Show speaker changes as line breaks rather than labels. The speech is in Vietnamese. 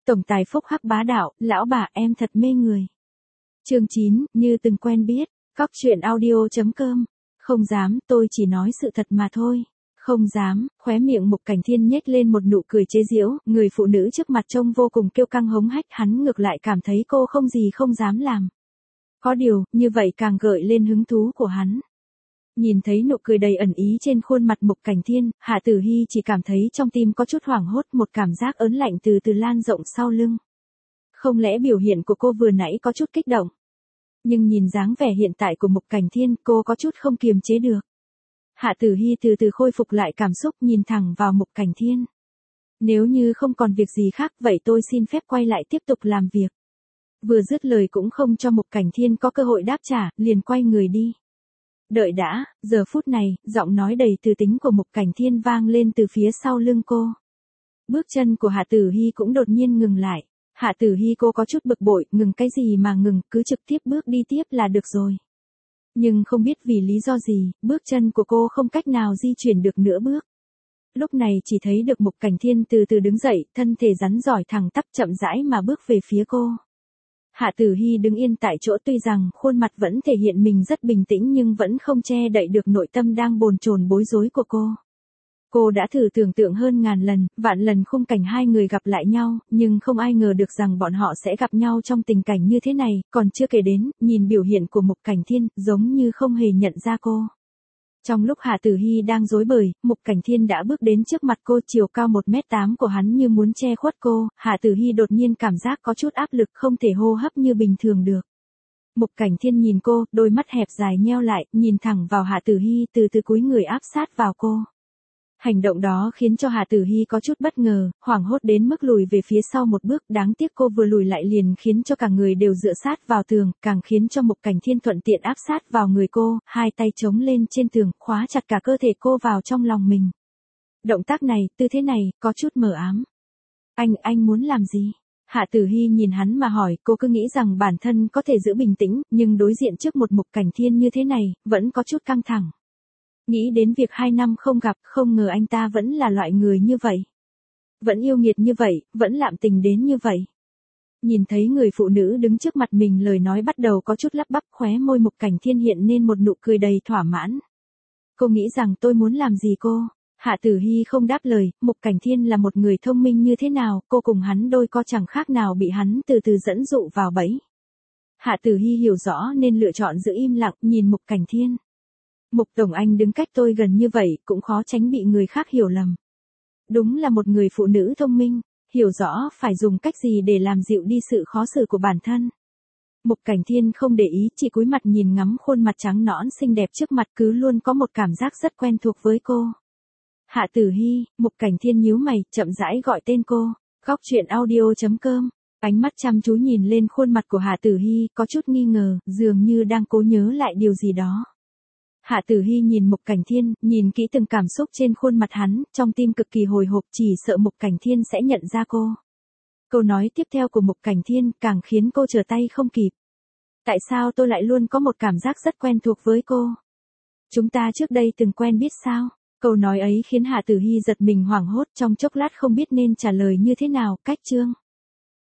Tổng tài phúc hắc bá đạo, lão bà em thật mê người. Chương 9, như từng quen biết, Cóc truyện audio.com. Không dám, tôi chỉ nói sự thật mà thôi. Không dám, khóe miệng Mục Cảnh Thiên nhếch lên một nụ cười chế giễu, người phụ nữ trước mặt trông vô cùng kiêu căng hống hách, hắn ngược lại cảm thấy cô không gì không dám làm. Có điều, như vậy càng gợi lên hứng thú của hắn. Nhìn thấy nụ cười đầy ẩn ý trên khuôn mặt Mục Cảnh Thiên, Hạ Tử Hi chỉ cảm thấy trong tim có chút hoảng hốt, một cảm giác ớn lạnh từ từ lan rộng sau lưng. Không lẽ biểu hiện của cô vừa nãy có chút kích động? Nhưng nhìn dáng vẻ hiện tại của Mục Cảnh Thiên, cô có chút không kiềm chế được. Hạ Tử Hi từ từ khôi phục lại cảm xúc, nhìn thẳng vào Mục Cảnh Thiên. Nếu như không còn việc gì khác, vậy tôi xin phép quay lại tiếp tục làm việc. Vừa dứt lời cũng không cho Mục Cảnh Thiên có cơ hội đáp trả, liền quay người đi. Đợi đã, giờ phút này, giọng nói đầy từ tính của Mục Cảnh Thiên vang lên từ phía sau lưng cô. Bước chân của Hạ Tử Hi cũng đột nhiên ngừng lại. Hạ Tử Hi cô có chút bực bội, ngừng cái gì mà ngừng, cứ trực tiếp bước đi tiếp là được rồi. Nhưng không biết vì lý do gì, bước chân của cô không cách nào di chuyển được nửa bước. Lúc này chỉ thấy được Mục Cảnh Thiên từ từ đứng dậy, thân thể rắn rỏi thẳng tắp chậm rãi mà bước về phía cô. Hạ Tử Hi đứng yên tại chỗ, tuy rằng khuôn mặt vẫn thể hiện mình rất bình tĩnh nhưng vẫn không che đậy được nội tâm đang bồn chồn bối rối của cô. Cô đã thử tưởng tượng hơn ngàn lần, vạn lần khung cảnh hai người gặp lại nhau, nhưng không ai ngờ được rằng bọn họ sẽ gặp nhau trong tình cảnh như thế này, còn chưa kể đến, nhìn biểu hiện của Mục Cảnh Thiên, giống như không hề nhận ra cô. Trong lúc Hạ Tử Hi đang rối bời, Mục Cảnh Thiên đã bước đến trước mặt cô, chiều cao 1m8 của hắn như muốn che khuất cô, Hạ Tử Hi đột nhiên cảm giác có chút áp lực, không thể hô hấp như bình thường được. Mục Cảnh Thiên nhìn cô, đôi mắt hẹp dài nheo lại, nhìn thẳng vào Hạ Tử Hi, từ từ cúi người áp sát vào cô. Hành động đó khiến cho Hạ Tử Hi có chút bất ngờ, hoảng hốt đến mức lùi về phía sau một bước, đáng tiếc cô vừa lùi lại liền khiến cho cả người đều dựa sát vào tường, càng khiến cho Mục Cảnh Thiên thuận tiện áp sát vào người cô, hai tay chống lên trên tường, khóa chặt cả cơ thể cô vào trong lòng mình. Động tác này, tư thế này, có chút mờ ám. Anh muốn làm gì? Hạ Tử Hi nhìn hắn mà hỏi, cô cứ nghĩ rằng bản thân có thể giữ bình tĩnh, nhưng đối diện trước một Mục Cảnh Thiên như thế này, vẫn có chút căng thẳng. Nghĩ đến việc 2 năm không gặp, không ngờ anh ta vẫn là loại người như vậy. Vẫn yêu nghiệt như vậy, vẫn lạm tình đến như vậy. Nhìn thấy người phụ nữ đứng trước mặt mình, lời nói bắt đầu có chút lắp bắp, khóe môi Mục Cảnh Thiên hiện nên một nụ cười đầy thỏa mãn. Cô nghĩ rằng tôi muốn làm gì cô? Hạ Tử Hi không đáp lời, Mục Cảnh Thiên là một người thông minh như thế nào, cô cùng hắn đôi co chẳng khác nào bị hắn từ từ dẫn dụ vào bẫy. Hạ Tử Hi hiểu rõ nên lựa chọn giữ im lặng, nhìn Mục Cảnh Thiên. Mục Tổng, anh đứng cách tôi gần như vậy, cũng khó tránh bị người khác hiểu lầm. Đúng là một người phụ nữ thông minh, hiểu rõ phải dùng cách gì để làm dịu đi sự khó xử của bản thân. Mục Cảnh Thiên không để ý, chỉ cúi mặt nhìn ngắm khuôn mặt trắng nõn xinh đẹp trước mặt, cứ luôn có một cảm giác rất quen thuộc với cô. Hạ Tử Hi, Mục Cảnh Thiên nhíu mày, chậm rãi gọi tên cô. Cóc truyện audio.com. Ánh mắt chăm chú nhìn lên khuôn mặt của Hạ Tử Hi, có chút nghi ngờ, dường như đang cố nhớ lại điều gì đó. Hạ Tử Hi nhìn Mục Cảnh Thiên, nhìn kỹ từng cảm xúc trên khuôn mặt hắn, trong tim cực kỳ hồi hộp, chỉ sợ Mục Cảnh Thiên sẽ nhận ra cô. Câu nói tiếp theo của Mục Cảnh Thiên càng khiến cô trở tay không kịp. Tại sao tôi lại luôn có một cảm giác rất quen thuộc với cô? Chúng ta trước đây từng quen biết sao? Câu nói ấy khiến Hạ Tử Hi giật mình hoảng hốt, trong chốc lát không biết nên trả lời như thế nào. Cách chương